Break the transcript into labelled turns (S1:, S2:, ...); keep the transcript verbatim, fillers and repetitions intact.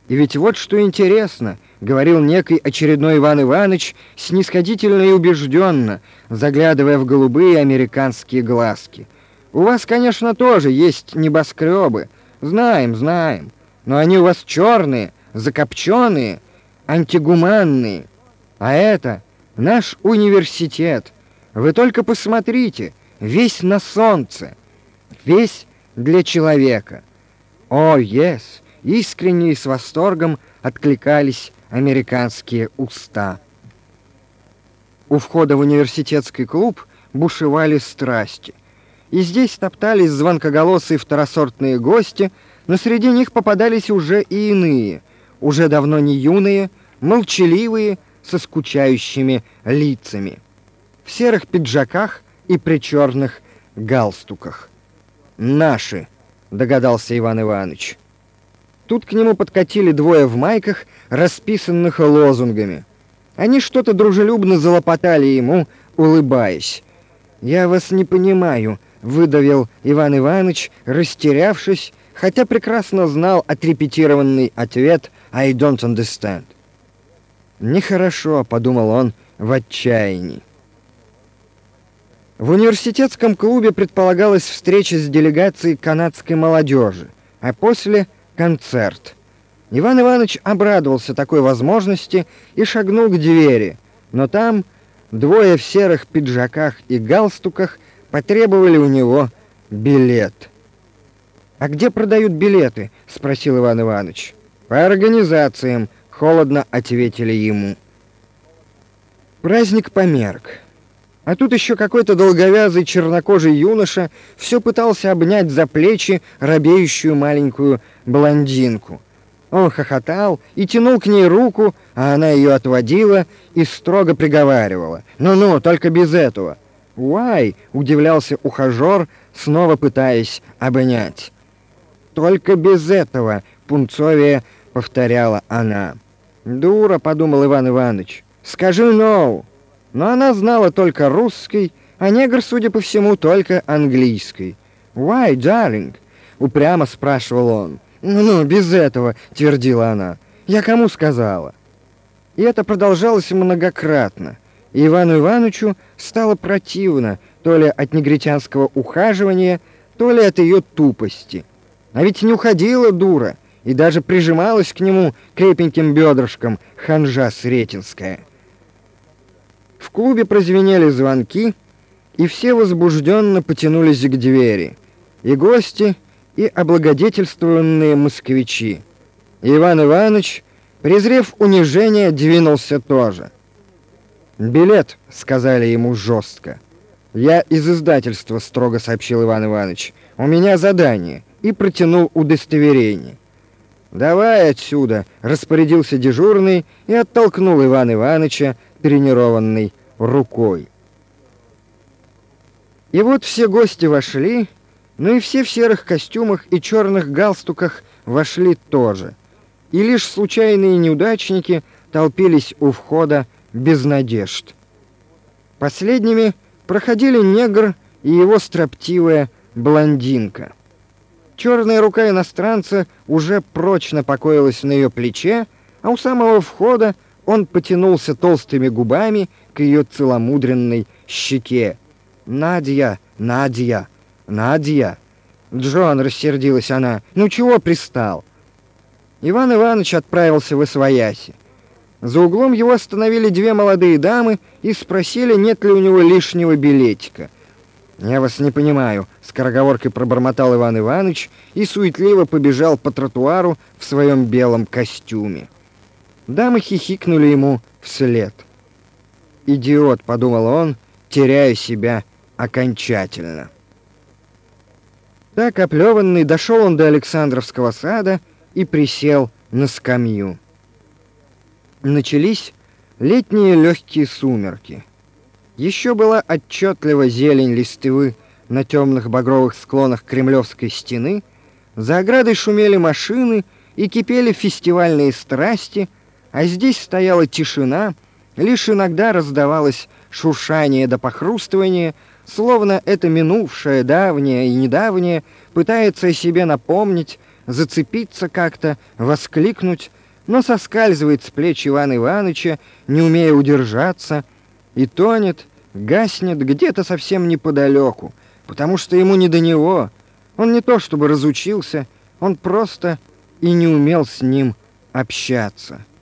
S1: И ведь вот что интересно, говорил некий очередной Иван Иванович, снисходительно и убежденно, заглядывая в голубые американские глазки. У вас, конечно, тоже есть небоскребы, знаем, знаем, но они у вас черные, закопченные, антигуманные. А это наш университет. Вы только посмотрите, весь на солнце, весь для человека. О, yes! Искренне и с восторгом откликались американские уста. У входа в университетский клуб бушевали страсти. И здесь топтались звонкоголосые второсортные гости, но среди них попадались уже и иные, уже давно не юные, молчаливые, со скучающими лицами, в серых пиджаках и при черных галстуках. «Наши», — догадался Иван Иванович. Тут к нему подкатили двое в майках, расписанных лозунгами. Они что-то дружелюбно залопотали ему, улыбаясь. «Я вас не понимаю», — выдавил Иван Иванович, растерявшись, хотя прекрасно знал отрепетированный ответ «I don't understand». «Нехорошо», — подумал он в отчаянии. В университетском клубе предполагалась встреча с делегацией канадской молодежи, а после — концерт. Иван Иванович обрадовался такой возможности и шагнул к двери, но там двое в серых пиджаках и галстуках потребовали у него билет. «А где продают билеты?» — спросил Иван Иванович. «По организациям», — холодно ответили ему. Праздник померк. А тут еще какой-то долговязый чернокожий юноша все пытался обнять за плечи робеющую маленькую блондинку. Он хохотал и тянул к ней руку, а она ее отводила и строго приговаривала: «Ну-ну, только без этого». «Why?» — удивлялся ухажер, снова пытаясь обнять. «Только без этого», — пунцовее повторяла она. «Дура», — подумал Иван Иванович, — «скажи no». Но она знала только русский, а негр, судя по всему, только английский. «Why, darling?» — упрямо спрашивал он. «Ну-ну, без этого», — твердила она. «Я кому сказала?» И это продолжалось многократно. И Ивану Ивановичу стало противно то ли от негритянского ухаживания, то ли от ее тупости. А ведь не уходила дура и даже прижималась к нему крепеньким бедрышком ханжа сретенская. В клубе прозвенели звонки, и все возбужденно потянулись к двери. И гости, и облагодетельствованные москвичи. И Иван Иванович, презрев унижение, двинулся тоже. «Билет», — сказали ему жестко. «Я из издательства», — строго сообщил Иван Иванович. «У меня задание», и протянул удостоверение. «Давай отсюда», — распорядился дежурный и оттолкнул Ивана Ивановича тренированной рукой. И вот все гости вошли, ну и все в серых костюмах и черных галстуках вошли тоже. И лишь случайные неудачники толпились у входа без надежд. Последними проходили негр и его строптивая блондинка. Черная рука иностранца уже прочно покоилась на ее плече, а у самого входа он потянулся толстыми губами к ее целомудренной щеке. «Надя, Надя, Надя!» «Джон!» — рассердилась она. «Ну чего пристал?» Иван Иванович отправился восвояси. За углом его остановили две молодые дамы и спросили, нет ли у него лишнего билетика. «Я вас не понимаю», — скороговоркой пробормотал Иван Иванович и суетливо побежал по тротуару в своем белом костюме. Дамы хихикнули ему вслед. «Идиот», — подумал он, теряя себя окончательно. Так оплеванный дошел он до Александровского сада и присел на скамью. Начались летние легкие сумерки. Еще была отчетлива зелень листвы на темных багровых склонах Кремлевской стены, за оградой шумели машины и кипели фестивальные страсти, а здесь стояла тишина, лишь иногда раздавалось шуршание да похрустывание, словно это минувшее, давнее и недавнее пытается о себе напомнить, зацепиться как-то, воскликнуть, но соскальзывает с плеч Ивана Ивановича, не умея удержаться, и тонет, гаснет где-то совсем неподалеку, потому что ему не до него. Он не то чтобы разучился, он просто и не умел с ним общаться.